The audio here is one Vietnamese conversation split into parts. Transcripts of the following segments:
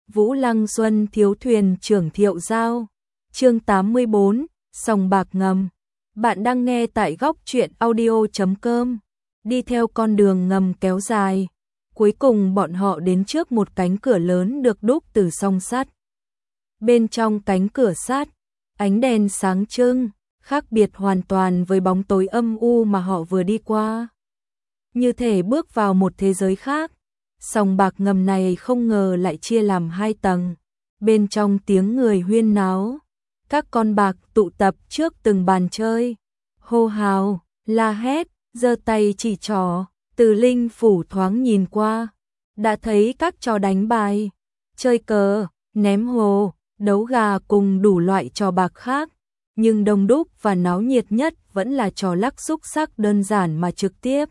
Vũ Lăng Xuân thiếu thuyền trưởng Thiệu Giao. Chương 84, sòng bạc ngầm. Bạn đang nghe tại góc truyện audio.com. Đi theo con đường ngầm kéo dài, cuối cùng bọn họ đến trước một cánh cửa lớn được đúc từ song sắt. Bên trong cánh cửa sắt, ánh đèn sáng trưng, khác biệt hoàn toàn với bóng tối âm u mà họ vừa đi qua. Như thể bước vào một thế giới khác. Sòng bạc ngầm này không ngờ lại chia làm 2 tầng. Bên trong tiếng người huyên náo, các con bạc tụ tập trước từng bàn chơi, hô hào, la hét, giơ tay chỉ trỏ. Từ Linh Phủ thoáng nhìn qua, đã thấy các trò đánh bài, chơi cờ, ném hồ, đấu gà cùng đủ loại trò bạc khác, nhưng đông đúc và náo nhiệt nhất vẫn là trò lắc xúc xắc đơn giản mà trực tiếp.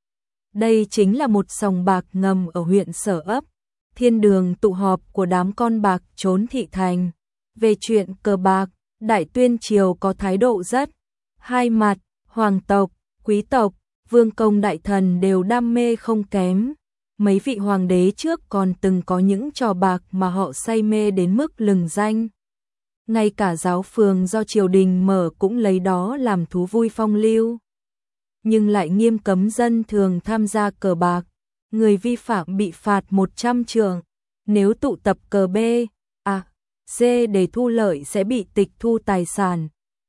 Đây chính là một sòng bạc ngầm ở huyện Sở Ấp, thiên đường tụ họp của đám con bạc trốn thị thành. Về chuyện cờ bạc, Đại Tuyên triều có thái độ rất hai mặt, hoàng tộc, quý tộc, vương công đại thần đều đam mê không kém. Mấy vị hoàng đế trước còn từng có những trò bạc mà họ say mê đến mức lừng danh. Ngay cả giáo phường do triều đình mở cũng lấy đó làm thú vui phong lưu. Nhưng lại nghiêm cấm dân thường tham gia cờ bạc, người vi phạm bị phạt 100 trượng, nếu tụ tập cờ B, A, C để thu lợi sẽ bị tịch thu tài sản,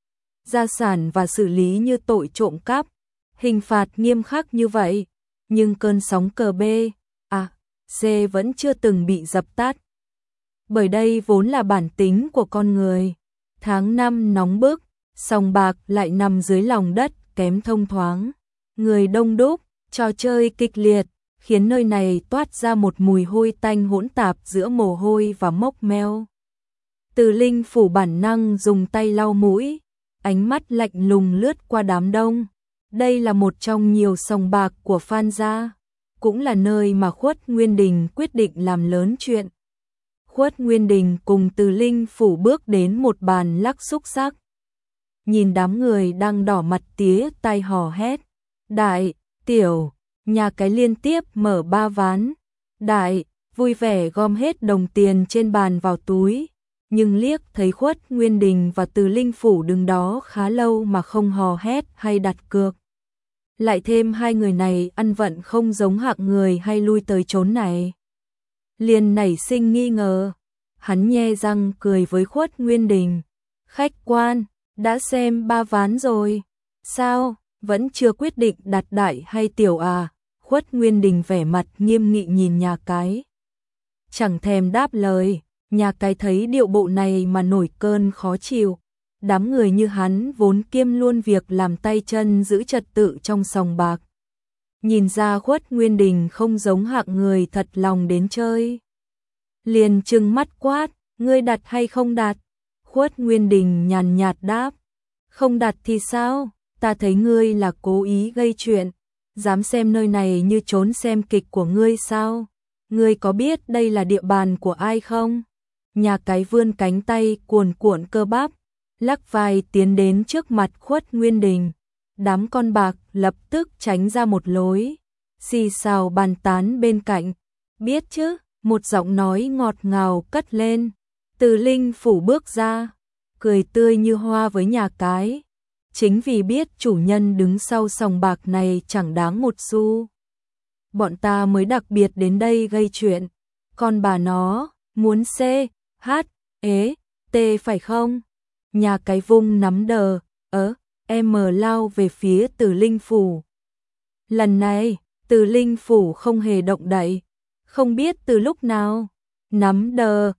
gia sản và xử lý như tội trộm cắp. Hình phạt nghiêm khắc như vậy, nhưng cơn sóng cờ B, A, C vẫn chưa từng bị dập tắt. Bởi đây vốn là bản tính của con người. Tháng 5 nóng bức, sòng bạc lại nằm dưới lòng đất kém thông thoáng. Người đông đúc, trò chơi kịch liệt, khiến nơi này toát ra một mùi hôi tanh hỗn tạp giữa mồ hôi và mốc meo. Từ Linh Phủ bản năng dùng tay lau mũi, ánh mắt lạnh lùng lướt qua đám đông. Đây là một trong nhiều sòng bạc của Phan gia, cũng là nơi mà Khuất Nguyên Đình quyết định làm lớn chuyện. Khuất Nguyên Đình cùng Từ Linh Phủ bước đến một bàn lắc xúc xắc. Nhìn đám người đang đỏ mặt tía tai hò hét. Đại, tiểu, nhà cái liên tiếp mở 3 ván. Đại, vui vẻ gom hết đồng tiền trên bàn vào túi. Nhưng liếc thấy Khuất Nguyên Đình và Từ Linh Phủ đứng đó khá lâu mà không hò hét hay đặt cược. Lại thêm hai người này ăn vận không giống hạng người hay lui tới chốn này. Liền nảy sinh nghi ngờ. Hắn nhe răng cười với Khuất Nguyên Đình. Khách quan, đã xem 3 ván rồi. Sao, vẫn chưa quyết định đặt đại hay tiểu à? Khuất Nguyên Đình vẻ mặt nghiêm nghị nhìn nhà cái. Chẳng thèm đáp lời, nhà cái thấy điệu bộ này mà nổi cơn khó chịu. Đám người như hắn vốn kiêm luôn việc làm tay chân giữ trật tự trong sòng bạc. Nhìn ra Khuất Nguyên Đình không giống hạng người thật lòng đến chơi. Liền trừng mắt quát, ngươi đặt hay không đặt? Khuất Nguyên Đình nhàn nhạt đáp, không đặt thì sao? Ta thấy ngươi là cố ý gây chuyện, dám xem nơi này như trốn xem kịch của ngươi sao? Ngươi có biết đây là địa bàn của ai không? Nhà cái vươn cánh tay cuồn cuộn cơ bắp, lắc vai tiến đến trước mặt Khuất Nguyên Đình. Đám con bạc lập tức tránh ra một lối, xì xào bàn tán bên cạnh. Biết chứ, một giọng nói ngọt ngào cất lên. Từ Linh Phủ bước ra, cười tươi như hoa với nhà cái. Chính vì biết chủ nhân đứng sau sòng bạc này chẳng đáng một xu, bọn ta mới đặc biệt đến đây gây chuyện. Con bà nó, muốn C, H, ế, T phải không? Nhà cái vung nắm đờ, M lao về phía Từ Linh Phủ. Lần này, Từ Linh Phủ không hề động đậy. Không biết từ lúc nào, nắm đờ,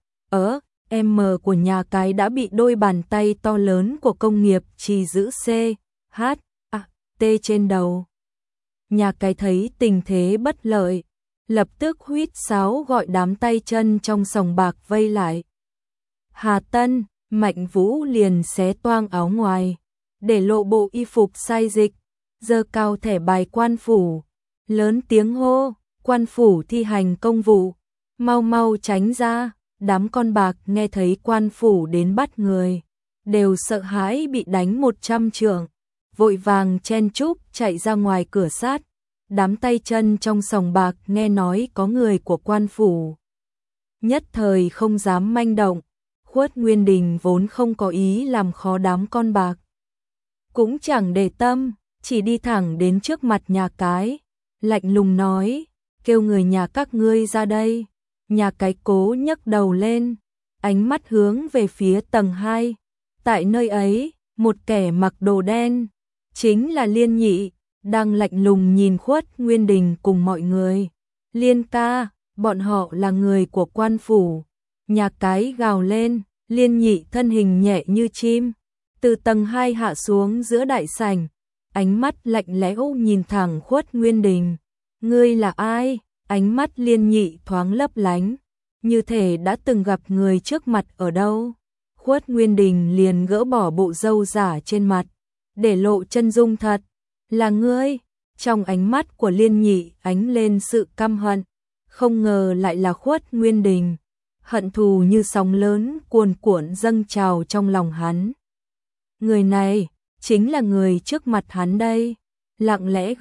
M của nhà cái đã bị đôi bàn tay to lớn của công nghiệp trì giữ C, H, A, T trên đầu. Nhà cái thấy tình thế bất lợi, lập tức huýt sáo gọi đám tay chân trong sòng bạc vây lại. Hà Tân, Mạnh Vũ liền xé toang áo ngoài, để lộ bộ y phục sai dịch, giơ cao thẻ bài quan phủ, lớn tiếng hô, quan phủ thi hành công vụ, mau mau tránh ra. Đám con bạc nghe thấy quan phủ đến bắt người, đều sợ hãi bị đánh 100 trượng, vội vàng chen chúc chạy ra ngoài cửa sắt. Đám tay chân trong sòng bạc nghe nói có người của quan phủ, nhất thời không dám manh động. Khuất Nguyên Đình vốn không có ý làm khó đám con bạc, cũng chẳng để tâm, chỉ đi thẳng đến trước mặt nhà cái, lạnh lùng nói, kêu người nhà các ngươi ra đây. Nhà cái cố nhấc đầu lên, ánh mắt hướng về phía tầng 2. Tại nơi ấy, một kẻ mặc đồ đen, chính là Liên Nhị, đang lạnh lùng nhìn Khuất Nguyên Đình cùng mọi người. Liên ca, bọn họ là người của quan phủ. Nhà cái gào lên, Liên Nhị thân hình nhẹ như chim, từ tầng 2 hạ xuống giữa đại sảnh, ánh mắt lạnh lẽo nhìn thẳng Khuất Nguyên Đình. Ngươi là ai? Ánh mắt Liên Nhị thoáng lấp lánh, như thể đã từng gặp người trước mặt ở đâu. Khuất Nguyên Đình liền gỡ bỏ bộ râu giả trên mặt, để lộ chân dung thật. Là ngươi? Trong ánh mắt của Liên Nhị ánh lên sự căm hận, không ngờ lại là Khuất Nguyên Đình. Hận thù như sóng lớn cuồn cuộn dâng trào trong lòng hắn. Người này chính là người trước mặt hắn đây. Lặng lẽ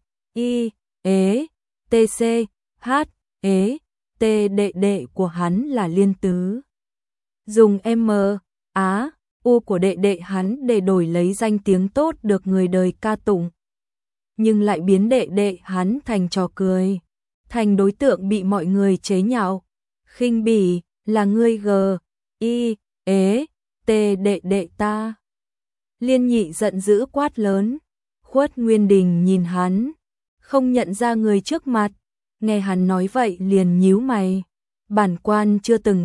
T đệ của hắn là Liên Tứ. Dùng U của đệ đệ hắn để đổi lấy danh tiếng tốt được người đời ca tụng, nhưng lại biến đệ đệ hắn thành trò cười, thành đối tượng bị mọi người chế nhạo, khinh bỉ. Là ngươi T đệ ta. Liên Nhị giận dữ quát lớn. Khuất Nguyên Đình nhìn hắn, không nhận ra người trước mặt, nghe hắn nói vậy liền nhíu mày. Bản quan chưa từng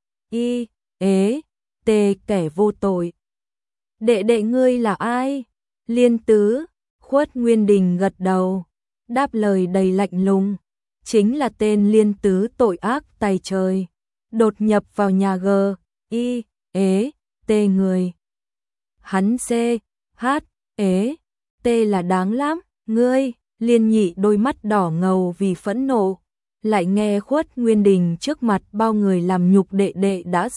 T kẻ vô tội. Đệ đệ ngươi là ai? Liên Tứ. Khuất Nguyên Đình gật đầu, đáp lời đầy lạnh lùng. Chính là tên Liên Tứ tội ác tày trời, đột nhập vào nhà T người. Hắn T là đáng lắm, ngươi. Liên Nhị đôi mắt đỏ ngầu vì phẫn nộ, lại nghe Khuất Nguyên Đình trước mặt bao người làm nhục đệ đệ đã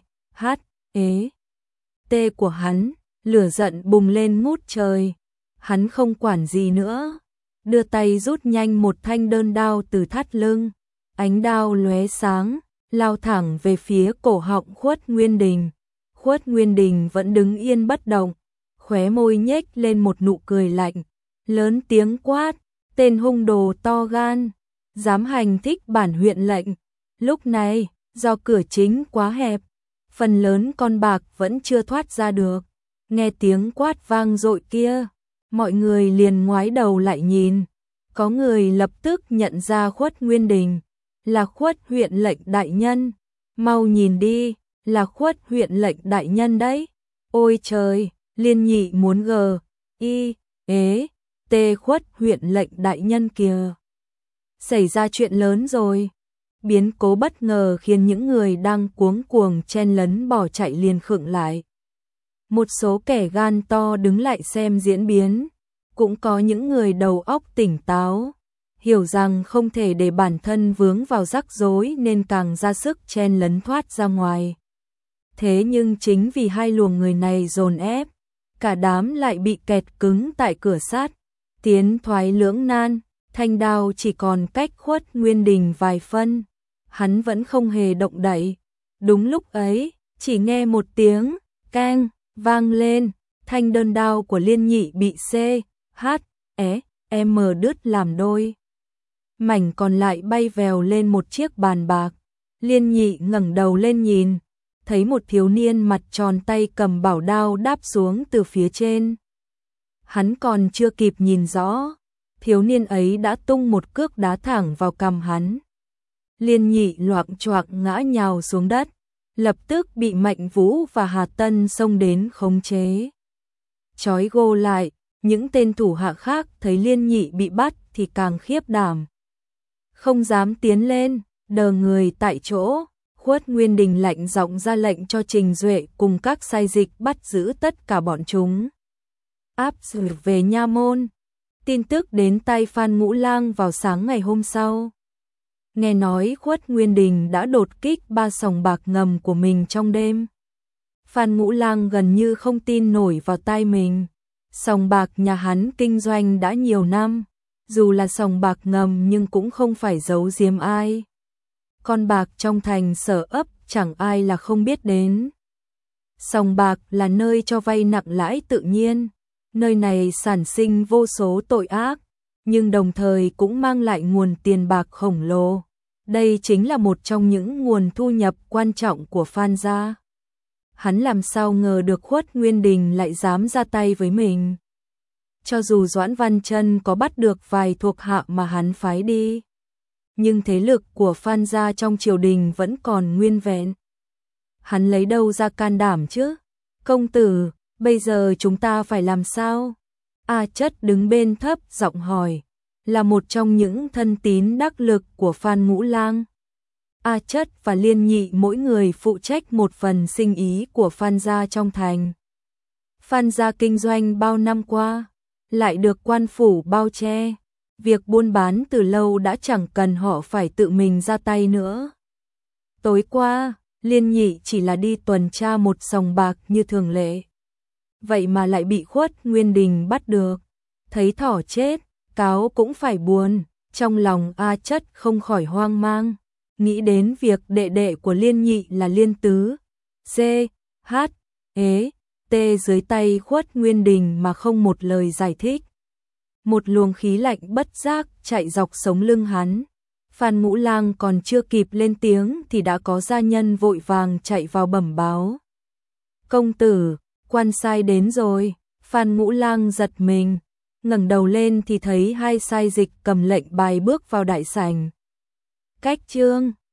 T của hắn, lửa giận bùng lên ngút trời. Hắn không quản gì nữa, đưa tay rút nhanh một thanh đơn đao từ thắt lưng, ánh đao lóe sáng, lao thẳng về phía cổ họng Khuất Nguyên Đình. Khuất Nguyên Đình vẫn đứng yên bất động, khóe môi nhếch lên một nụ cười lạnh, lớn tiếng quát, tên hung đồ to gan, dám hành thích bản huyện lệnh. Lúc này, do cửa chính quá hẹp, phần lớn con bạc vẫn chưa thoát ra được. Nghe tiếng quát vang dội kia, mọi người liền ngoái đầu lại nhìn. Có người lập tức nhận ra Khuất Nguyên Đình, là Khuất huyện lệnh đại nhân. Mau nhìn đi, là Khuất huyện lệnh đại nhân đấy. Ôi trời, Liên Nhị muốn T Khuất huyện lệnh đại nhân kìa. Xảy ra chuyện lớn rồi. Biến cố bất ngờ khiến những người đang cuống cuồng chen lấn bỏ chạy liền khựng lại. Một số kẻ gan to đứng lại xem diễn biến, cũng có những người đầu óc tỉnh táo, hiểu rằng không thể để bản thân vướng vào rắc rối nên càng ra sức chen lấn thoát ra ngoài. Thế nhưng chính vì hai luồng người này dồn ép, cả đám lại bị kẹt cứng tại cửa sắt, tiến thoái lưỡng nan. Thanh đao chỉ còn cách Khuất Nguyên Đình vài phân, hắn vẫn không hề động đậy. Đúng lúc ấy, chỉ nghe một tiếng keng vang lên, thanh đơn đao của Liên Nhị bị đứt làm đôi. Mảnh còn lại bay vèo lên một chiếc bàn bạc. Liên Nhị ngẩng đầu lên nhìn, thấy một thiếu niên mặt tròn tay cầm bảo đao đáp xuống từ phía trên. Hắn còn chưa kịp nhìn rõ, thiếu niên ấy đã tung một cước đá thẳng vào cằm hắn. Liên Nhị loạng choạng ngã nhào xuống đất, lập tức bị Mạnh Vũ và Hà Tân xông đến khống chế. Trói gô lại, những tên thủ hạ khác thấy Liên Nhị bị bắt thì càng khiếp đảm, không dám tiến lên, đờ người tại chỗ. Khuất Nguyên Đình lạnh giọng ra lệnh cho Trình Duệ cùng các sai dịch bắt giữ tất cả bọn chúng, áp giải về nha môn. Tin tức đến tay Phan Ngũ Lang vào sáng ngày hôm sau. Nghe nói Khuất Nguyên Đình đã đột kích 3 sòng bạc ngầm của mình trong đêm. Phan Ngũ Lang gần như không tin nổi vào tai mình. Sòng bạc nhà hắn kinh doanh đã nhiều năm, dù là sòng bạc ngầm nhưng cũng không phải giấu giếm ai. con bạc trong thành Sở Ấp chẳng ai là không biết đến. Sòng bạc là nơi cho vay nặng lãi tự nhiên, nơi này sản sinh vô số tội ác, nhưng đồng thời cũng mang lại nguồn tiền bạc khổng lồ. Đây chính là một trong những nguồn thu nhập quan trọng của Phan gia. Hắn làm sao ngờ được Khuất Nguyên Đình lại dám ra tay với mình. Cho dù Doãn Văn Trân có bắt được vài thuộc hạ mà hắn phái đi, nhưng thế lực của Phan gia trong triều đình vẫn còn nguyên vẹn. Hắn lấy đâu ra can đảm chứ? Công tử, bây giờ chúng ta phải làm sao? A Chất đứng bên thấp giọng hỏi, là một trong những thân tín đắc lực của Phan Ngũ Lang. A Chất và Liên Nhị mỗi người phụ trách một phần sinh ý của Phan gia trong thành. Phan gia kinh doanh bao năm qua, lại được quan phủ bao che, việc buôn bán từ lâu đã chẳng cần họ phải tự mình ra tay nữa. Tối qua, Liên Nhị chỉ là đi tuần tra một sòng bạc như thường lệ, vậy mà lại bị Khuất Nguyên Đình bắt được. Thấy thỏ chết, cáo cũng phải buồn, trong lòng A Chất không khỏi hoang mang, nghĩ đến việc đệ đệ của Liên Nhị là Liên Tứ, C, H, ế, T dưới tay Khuất Nguyên Đình mà không một lời giải thích. Một luồng khí lạnh bất giác chạy dọc sống lưng hắn. Phan Ngũ Lang còn chưa kịp lên tiếng thì đã có gia nhân vội vàng chạy vào bẩm báo. Công tử, quan sai đến rồi. Phan Ngũ Lang giật mình, ngẩng đầu lên thì thấy hai sai dịch cầm lệnh bài bước vào đại sảnh. Cách trương